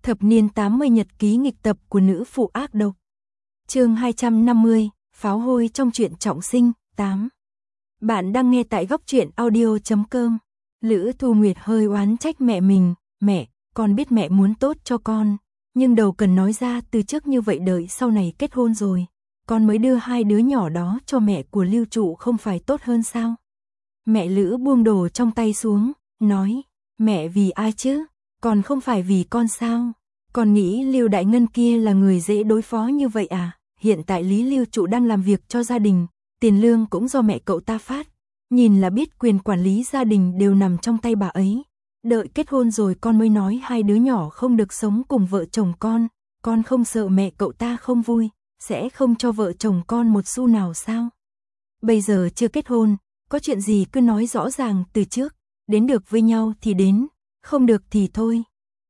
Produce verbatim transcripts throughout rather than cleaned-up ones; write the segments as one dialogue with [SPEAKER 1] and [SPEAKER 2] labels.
[SPEAKER 1] Thập niên tám mươi nhật ký nghịch tập của nữ phụ ác độc. Chương hai trăm năm mươi, pháo hôi trong truyện trọng sinh, tám. Bạn đang nghe tại góc truyện audio chấm com. Lữ Thu Nguyệt hơi oán trách mẹ mình, "Mẹ, con biết mẹ muốn tốt cho con, nhưng đầu cần nói ra từ trước như vậy, đợi sau này kết hôn rồi, con mới đưa hai đứa nhỏ đó cho mẹ của Lưu Trụ không phải tốt hơn sao?" Mẹ Lữ buông đồ trong tay xuống, nói, "Mẹ vì ai chứ? Còn không phải vì con sao? Con nghĩ Lưu Đại Ngân kia là người dễ đối phó như vậy à? Hiện tại Lý Lưu Trụ đang làm việc cho gia đình, tiền lương cũng do mẹ cậu ta phát, nhìn là biết quyền quản lý gia đình đều nằm trong tay bà ấy. Đợi kết hôn rồi con mới nói hai đứa nhỏ không được sống cùng vợ chồng con, con không sợ mẹ cậu ta không vui, sẽ không cho vợ chồng con một xu nào sao? Bây giờ chưa kết hôn, có chuyện gì cứ nói rõ ràng từ trước, đến được với nhau thì đến, không được thì thôi."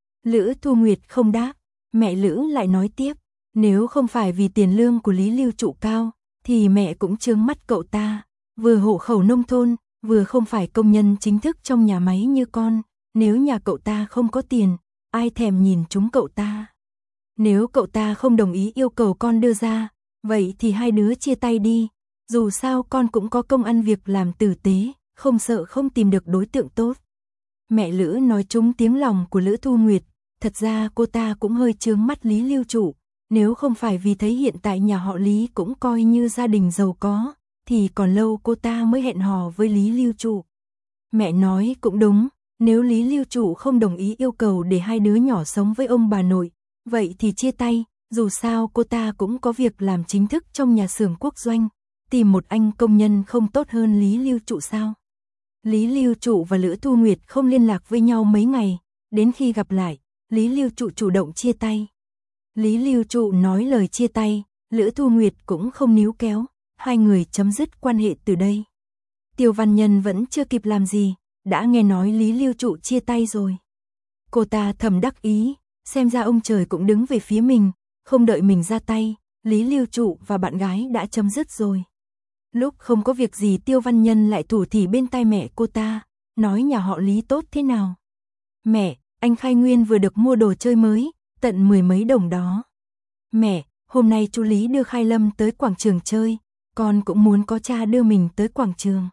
[SPEAKER 1] Lữ Thu Nguyệt không đáp, mẹ Lữ lại nói tiếp, "Nếu không phải vì tiền lương của Lý Lưu Trụ cao, thì mẹ cũng chướng mắt cậu ta, vừa hộ khẩu nông thôn, vừa không phải công nhân chính thức trong nhà máy như con, nếu nhà cậu ta không có tiền, ai thèm nhìn chúng cậu ta. Nếu cậu ta không đồng ý yêu cầu con đưa ra, vậy thì hai đứa chia tay đi, dù sao con cũng có công ăn việc làm tử tế, không sợ không tìm được đối tượng tốt." Mẹ Lữ nói trúng tiếng lòng của Lữ Thu Nguyệt, thật ra cô ta cũng hơi chướng mắt Lý Lưu Trụ, nếu không phải vì thấy hiện tại nhà họ Lý cũng coi như gia đình giàu có, thì còn lâu cô ta mới hẹn hò với Lý Lưu Trụ. Mẹ nói cũng đúng, nếu Lý Lưu Trụ không đồng ý yêu cầu để hai đứa nhỏ sống với ông bà nội, vậy thì chia tay, dù sao cô ta cũng có việc làm chính thức trong nhà xưởng quốc doanh, tìm một anh công nhân không tốt hơn Lý Lưu Trụ sao? Lý Lưu Trụ và Lữ Thu Nguyệt không liên lạc với nhau mấy ngày, đến khi gặp lại, Lý Lưu Trụ chủ động chia tay. Lý Lưu Trụ nói lời chia tay, Lữ Thu Nguyệt cũng không níu kéo, hai người chấm dứt quan hệ từ đây. Tiêu Văn Nhân vẫn chưa kịp làm gì, đã nghe nói Lý Lưu Trụ chia tay rồi. Cô ta thầm đắc ý, xem ra ông trời cũng đứng về phía mình, không đợi mình ra tay, Lý Lưu Trụ và bạn gái đã chấm dứt rồi. Lúc không có việc gì Tiêu Văn Nhân lại thủ thỉ bên tai mẹ cô ta, nói nhà họ Lý tốt thế nào. "Mẹ, anh Khai Nguyên vừa được mua đồ chơi mới, tận mười mấy đồng đó. Mẹ, hôm nay chú Lý đưa Khai Lâm tới quảng trường chơi, con cũng muốn có cha đưa mình tới quảng trường.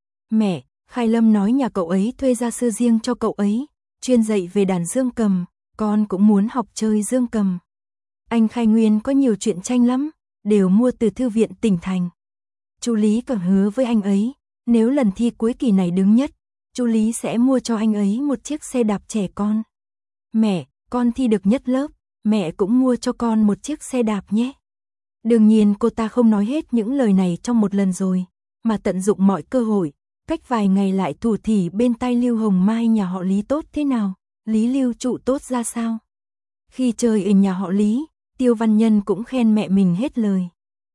[SPEAKER 1] Mẹ, Khai Lâm nói nhà cậu ấy thuê gia sư riêng cho cậu ấy, chuyên dạy về đàn dương cầm, con cũng muốn học chơi dương cầm. Anh Khai Nguyên có nhiều truyện tranh lắm, đều mua từ thư viện tỉnh thành. Chú Lý còn hứa với anh ấy, nếu lần thi cuối kỳ này đứng nhất, chú Lý sẽ mua cho anh ấy một chiếc xe đạp trẻ con. Mẹ, con thi được nhất lớp, mẹ cũng mua cho con một chiếc xe đạp nhé." Đương nhiên cô ta không nói hết những lời này trong một lần rồi, mà tận dụng mọi cơ hội, cách vài ngày lại thủ thỉ bên tai Lưu Hồng Mai nhà họ Lý tốt thế nào, Lý Lưu Trụ tốt ra sao. Khi chơi ở nhà họ Lý, Tiêu Văn Nhân cũng khen mẹ mình hết lời.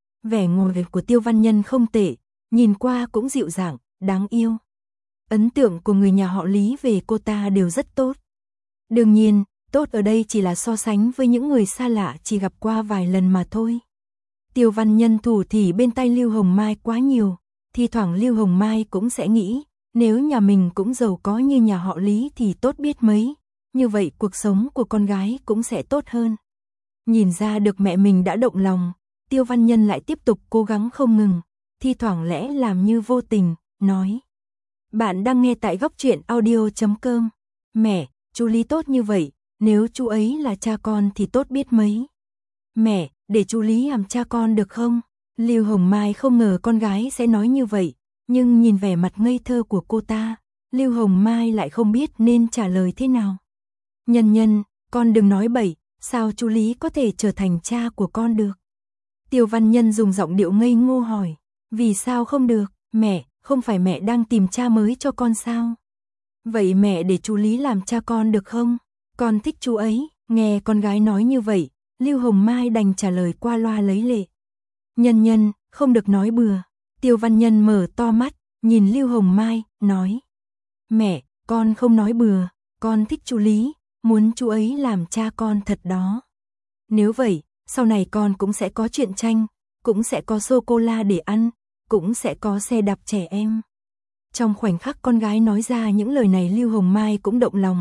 [SPEAKER 1] Vẻ ngoài của Tiêu Văn Nhân không tệ, nhìn qua cũng dịu dàng, đáng yêu. Ấn tượng của người nhà họ Lý về cô ta đều rất tốt. Đương nhiên, tốt ở đây chỉ là so sánh với những người xa lạ chỉ gặp qua vài lần mà thôi. Tiêu Văn Nhân thủ thỉ bên tay Lưu Hồng Mai quá nhiều, thi thoảng Lưu Hồng Mai cũng sẽ nghĩ, nếu nhà mình cũng giàu có như nhà họ Lý thì tốt biết mấy, như vậy cuộc sống của con gái cũng sẽ tốt hơn. Nhìn ra được mẹ mình đã động lòng, Tiêu Văn Nhân lại tiếp tục cố gắng không ngừng, thi thoảng lẽ làm như vô tình, nói. Bạn đang nghe tại góc truyện audio chấm com. Mẹ, chú Lý tốt như vậy, nếu chú ấy là cha con thì tốt biết mấy. Mẹ, để chú Lý làm cha con được không? Lưu Hồng Mai không ngờ con gái sẽ nói như vậy, nhưng nhìn vẻ mặt ngây thơ của cô ta, Lưu Hồng Mai lại không biết nên trả lời thế nào. Nhân Nhân, con đừng nói bậy, sao chú Lý có thể trở thành cha của con được? Tiêu Văn Nhân dùng giọng điệu ngây ngô hỏi, vì sao không được, mẹ, không phải mẹ đang tìm cha mới cho con sao? Vậy mẹ để chú Lý làm cha con được không? Con thích chú ấy. Nghe con gái nói như vậy, Lưu Hồng Mai đành trả lời qua loa lấy lệ. Nhân Nhân, không được nói bừa. Tiêu Văn Nhân mở to mắt, nhìn Lưu Hồng Mai, nói. Mẹ, con không nói bừa, con thích chú Lý, muốn chú ấy làm cha con thật đó. Nếu vậy, sau này con cũng sẽ có truyện tranh, cũng sẽ có sô-cô-la để ăn, cũng sẽ có xe đạp trẻ em. Trong khoảnh khắc con gái nói ra những lời này Lưu Hồng Mai cũng động lòng,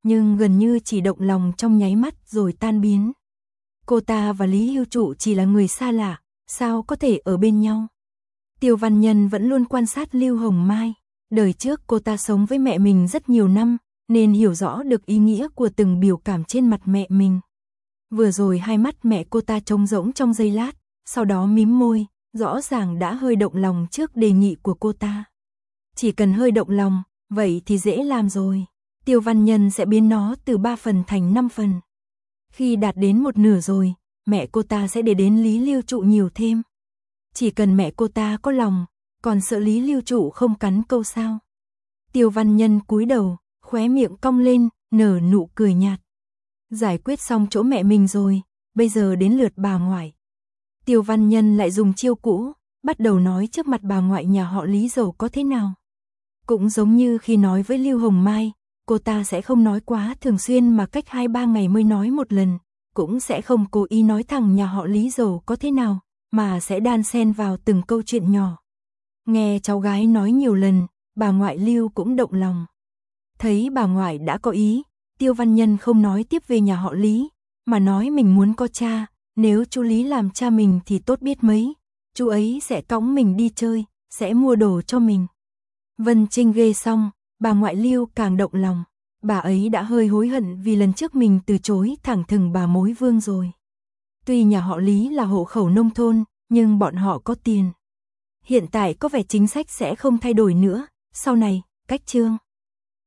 [SPEAKER 1] nhưng gần như chỉ động lòng trong nháy mắt rồi tan biến. Cô ta và Lý Hưu Trụ chỉ là người xa lạ, sao có thể ở bên nhau? Tiêu Văn Nhân vẫn luôn quan sát Lưu Hồng Mai. Đời trước cô ta sống với mẹ mình rất nhiều năm, nên hiểu rõ được ý nghĩa của từng biểu cảm trên mặt mẹ mình. Vừa rồi hai mắt mẹ cô ta trống rỗng trong giây lát, sau đó mím môi, rõ ràng đã hơi động lòng trước đề nghị của cô ta. Chỉ cần hơi động lòng, vậy thì dễ làm rồi. Tiêu Văn Nhân sẽ biến nó từ ba phần thành năm phần. Khi đạt đến một nửa rồi, mẹ cô ta sẽ để đến Lý Lưu Trụ nhiều thêm. Chỉ cần mẹ cô ta có lòng, còn sợ Lý Lưu Trụ không cắn câu sao. Tiêu Văn Nhân cúi đầu, khóe miệng cong lên, nở nụ cười nhạt. Giải quyết xong chỗ mẹ mình rồi, bây giờ đến lượt bà ngoại. Tiêu Văn Nhân lại dùng chiêu cũ, bắt đầu nói trước mặt bà ngoại nhà họ Lý giàu có thế nào. Cũng giống như khi nói với Lưu Hồng Mai, cô ta sẽ không nói quá thường xuyên mà cách hai ba ngày mới nói một lần, cũng sẽ không cố ý nói thẳng nhà họ Lý giàu có thế nào, mà sẽ đan xen vào từng câu chuyện nhỏ. Nghe cháu gái nói nhiều lần, bà ngoại Lưu cũng động lòng. Thấy bà ngoại đã có ý, Tiêu Văn Nhân không nói tiếp về nhà họ Lý, mà nói mình muốn có cha, nếu chú Lý làm cha mình thì tốt biết mấy, chú ấy sẽ cõng mình đi chơi, sẽ mua đồ cho mình. Vân Trinh ghê xong, bà ngoại Lưu càng động lòng, bà ấy đã hơi hối hận vì lần trước mình từ chối thẳng thừng bà mối Vương rồi. Tuy nhà họ Lý là hộ khẩu nông thôn, nhưng bọn họ có tiền. Hiện tại có vẻ chính sách sẽ không thay đổi nữa, sau này, cách chương